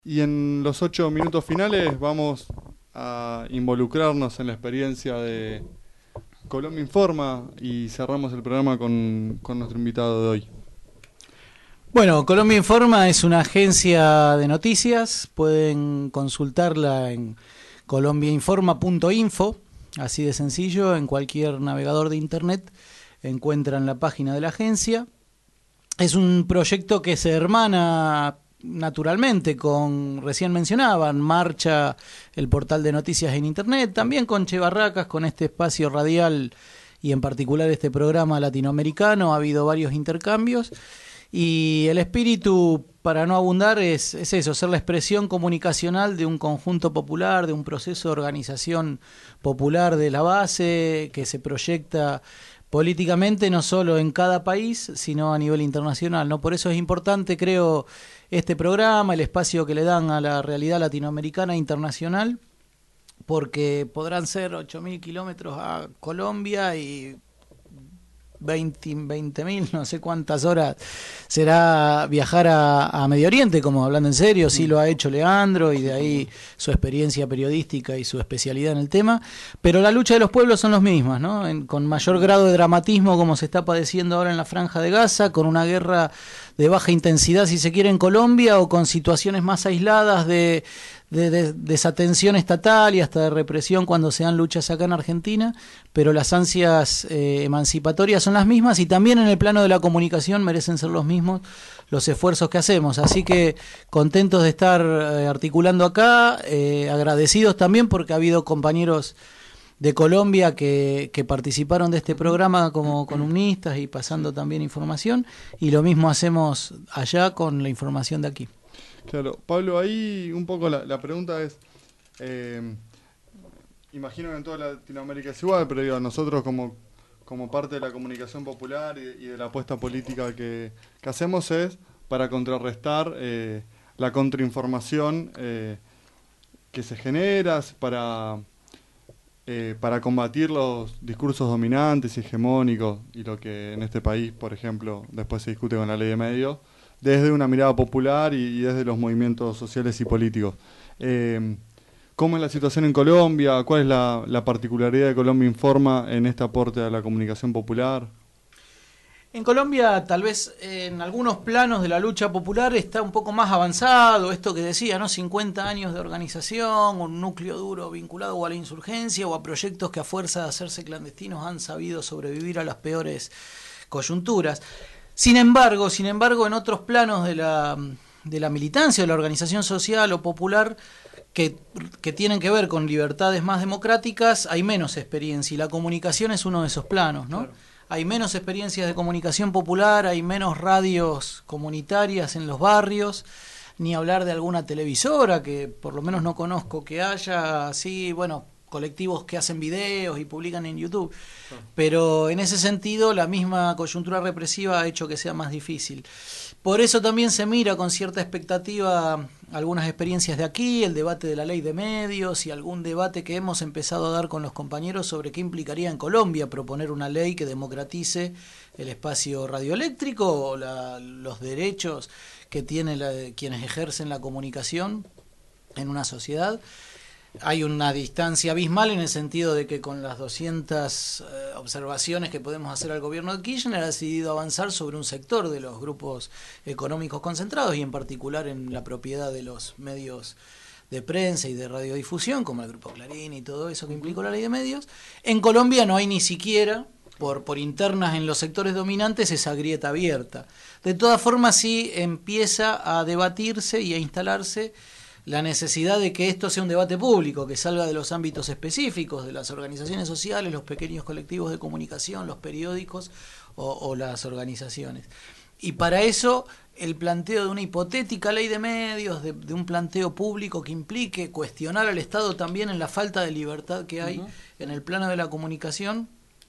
Y en los 8 minutos finales vamos a involucrarnos en la experiencia de Colombia Informa y cerramos el programa con nuestro invitado de hoy. Bueno, Colombia Informa es una agencia de noticias, pueden consultarla en colombiainforma.info, así de sencillo, en cualquier navegador de internet encuentran la página de la agencia. Es un proyecto que se hermana naturalmente con, recién mencionaban, Marcha, el portal de noticias en internet, también con Che Barracas, con este espacio radial y en particular este programa latinoamericano. Ha habido varios intercambios y el espíritu, para no abundar, es eso, ser la expresión comunicacional de un conjunto popular, de un proceso de organización popular de la base que se proyecta políticamente no solo en cada país, sino a nivel internacional, ¿no? Por eso es importante, creo, este programa, el espacio que le dan a la realidad latinoamericana e internacional, porque podrán ser 8.000 kilómetros a Colombia y 20.000, no sé cuántas horas será viajar a Medio Oriente, como hablando en serio, sí lo ha hecho Leandro, y de ahí su experiencia periodística y su especialidad en el tema, pero la lucha de los pueblos son los mismas, ¿no? Con mayor grado de dramatismo, como se está padeciendo ahora en la Franja de Gaza, con una guerra de baja intensidad, si se quiere, en Colombia, o con situaciones más aisladas de desatención estatal y hasta de represión cuando se dan luchas acá en Argentina, pero las ansias emancipatorias son las mismas, y también en el plano de la comunicación merecen ser los mismos los esfuerzos que hacemos. Así que contentos de estar articulando acá, agradecidos también porque ha habido compañeros de Colombia que participaron de este programa como columnistas y pasando también información, y lo mismo hacemos allá con la información de aquí. Claro, Pablo, ahí un poco la pregunta es, imagino que en toda Latinoamérica es igual, pero digo, nosotros como parte de la comunicación popular y de la apuesta política que hacemos es para contrarrestar la contrainformación que se genera, para combatir los discursos dominantes y hegemónicos y lo que en este país, por ejemplo, después se discute con la ley de medios, desde una mirada popular y desde los movimientos sociales y políticos. ¿Cómo es la situación en Colombia? ¿Cuál es la particularidad de Colombia Informa en este aporte a la comunicación popular? En Colombia, tal vez en algunos planos de la lucha popular está un poco más avanzado, esto que decía, ¿no? 50 años de organización, un núcleo duro vinculado o a la insurgencia o a proyectos que a fuerza de hacerse clandestinos han sabido sobrevivir a las peores coyunturas. Sin embargo, en otros planos de la militancia, de la organización social o popular, que tienen que ver con libertades más democráticas, hay menos experiencia, y la comunicación es uno de esos planos, ¿no? Claro. Hay menos experiencias de comunicación popular, hay menos radios comunitarias en los barrios, ni hablar de alguna televisora, que por lo menos no conozco que haya, así, bueno, colectivos que hacen videos y publican en YouTube. Pero en ese sentido la misma coyuntura represiva ha hecho que sea más difícil. Por eso también se mira con cierta expectativa algunas experiencias de aquí, el debate de la ley de medios y algún debate que hemos empezado a dar con los compañeros sobre qué implicaría en Colombia proponer una ley que democratice el espacio radioeléctrico o los derechos que tienen quienes ejercen la comunicación en una sociedad. Hay una distancia abismal en el sentido de que con las 200 observaciones que podemos hacer al gobierno de Kirchner ha decidido avanzar sobre un sector de los grupos económicos concentrados y en particular en la propiedad de los medios de prensa y de radiodifusión, como el Grupo Clarín y todo eso que implicó la ley de medios. En Colombia no hay ni siquiera, por internas en los sectores dominantes, esa grieta abierta. De todas formas, sí empieza a debatirse y a instalarse la necesidad de que esto sea un debate público, que salga de los ámbitos específicos, de las organizaciones sociales, los pequeños colectivos de comunicación, los periódicos o las organizaciones. Y para eso el planteo de una hipotética ley de medios, de un planteo público que implique cuestionar al Estado también en la falta de libertad que hay en el plano de la comunicación,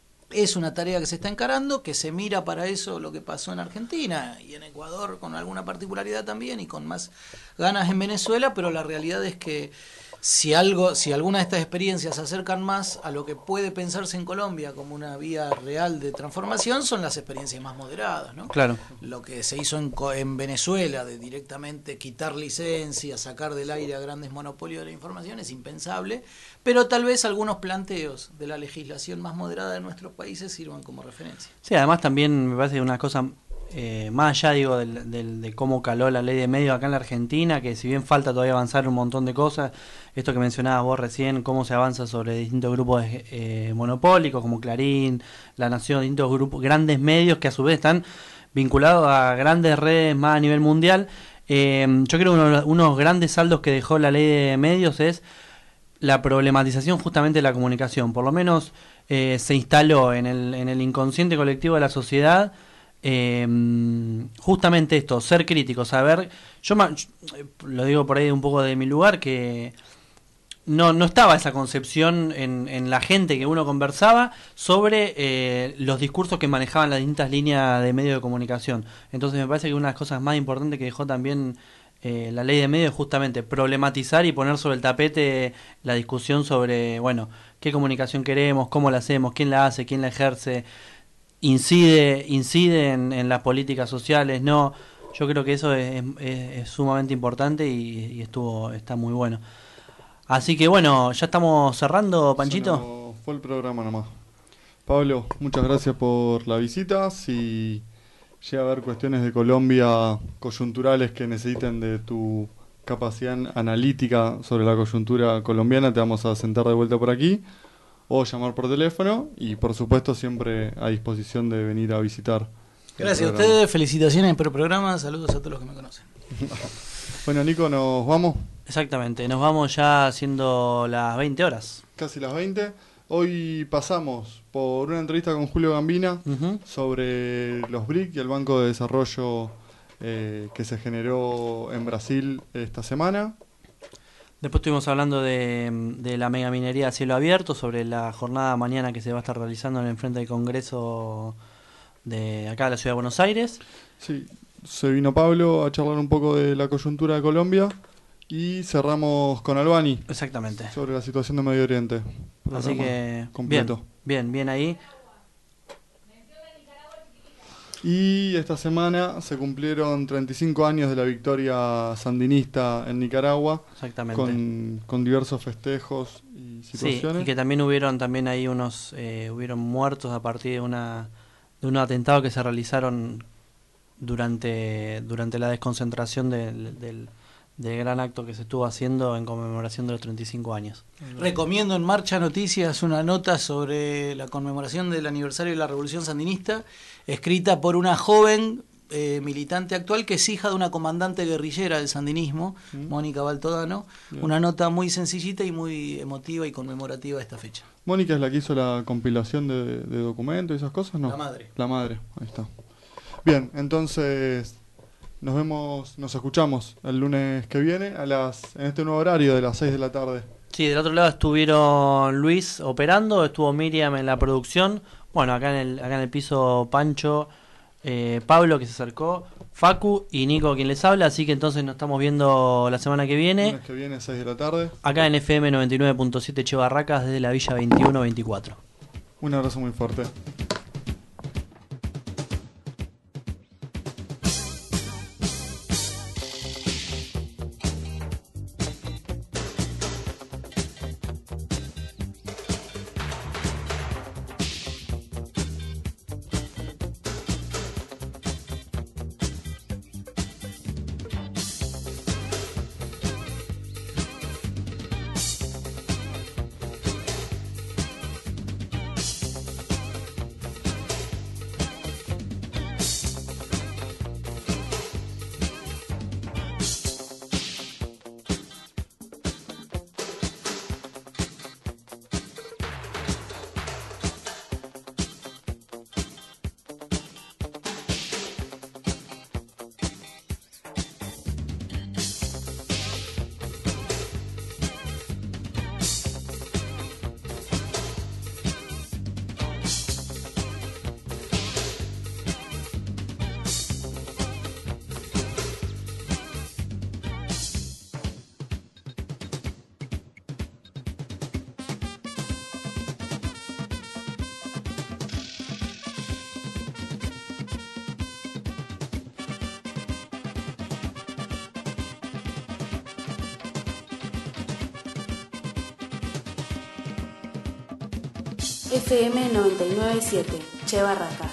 es una tarea que se está encarando, que se mira para eso lo que pasó en Argentina y en Ecuador con alguna particularidad también y con más ganas en Venezuela, pero la realidad es que si alguna de estas experiencias se acercan más a lo que puede pensarse en Colombia como una vía real de transformación, son las experiencias más moderadas, ¿no? Claro. Lo que se hizo en Venezuela, de directamente quitar licencias, sacar del aire a grandes monopolios de la información, es impensable, pero tal vez algunos planteos de la legislación más moderada de nuestros países sirvan como referencia. Sí, además también me parece una cosa... más allá digo de cómo caló la ley de medios acá en la Argentina, que si bien falta todavía avanzar un montón de cosas, esto que mencionabas vos recién, cómo se avanza sobre distintos grupos monopólicos como Clarín, La Nación, distintos grupos, grandes medios que a su vez están vinculados a grandes redes más a nivel mundial. Yo creo que unos grandes saldos que dejó la ley de medios es la problematización justamente de la comunicación. Por lo menos se instaló en el inconsciente colectivo de la sociedad justamente esto, ser crítico, saber, yo lo digo por ahí un poco de mi lugar, que no estaba esa concepción en la gente que uno conversaba sobre los discursos que manejaban las distintas líneas de medios de comunicación. Entonces me parece que una de las cosas más importantes que dejó también la ley de medios es justamente problematizar y poner sobre el tapete la discusión sobre, bueno, qué comunicación queremos, cómo la hacemos, quién la hace, quién la ejerce, incide en las políticas sociales. No, yo creo que eso es sumamente importante y está muy bueno. Así que bueno, ya estamos cerrando, Panchito. Fue el programa nomás. Pablo, muchas gracias por la visita. Si llega a haber cuestiones de Colombia coyunturales que necesiten de tu capacidad analítica sobre la coyuntura colombiana, te vamos a sentar de vuelta por aquí o llamar por teléfono, y por supuesto siempre a disposición de venir a visitar. Gracias a ustedes, felicitaciones por el programa, saludos a todos los que me conocen. Bueno, Nico, ¿nos vamos? Exactamente, nos vamos ya siendo las 20 horas. Casi las 20. Hoy pasamos por una entrevista con Julio Gambina sobre los BRIC y el Banco de Desarrollo que se generó en Brasil esta semana. Después estuvimos hablando de la megaminería a cielo abierto, sobre la jornada mañana que se va a estar realizando en el frente del Congreso de acá de la Ciudad de Buenos Aires. Sí, se vino Pablo a charlar un poco de la coyuntura de Colombia y cerramos con Albani. Exactamente. Sobre la situación de Medio Oriente. Así que completo. Bien ahí. Y esta semana se cumplieron 35 años de la victoria sandinista en Nicaragua. Exactamente. Con diversos festejos y situaciones. Sí, y que también hubieron ahí hubieron muertos a partir de un atentado que se realizaron durante la desconcentración del gran acto que se estuvo haciendo en conmemoración de los 35 años. Recomiendo en Marcha Noticias una nota sobre la conmemoración del aniversario de la Revolución Sandinista, escrita por una joven militante actual que es hija de una comandante guerrillera del sandinismo, Mónica Baltodano. Una nota muy sencillita y muy emotiva y conmemorativa de esta fecha. Mónica es la que hizo la compilación de documentos y esas cosas, ¿no? La madre, ahí está. Bien, entonces nos escuchamos el lunes que viene en este nuevo horario de las 6 de la tarde. Sí, del otro lado estuvieron Luis operando, estuvo Miriam en la producción. Bueno, acá en el piso Pancho, Pablo que se acercó, Facu y Nico quien les habla. Así que entonces nos estamos viendo la semana que viene. El lunes que viene, 6 de la tarde. Acá en FM 99.7 Che Barracas, desde la Villa 2124. Un abrazo muy fuerte. FM 997, Che Barracas.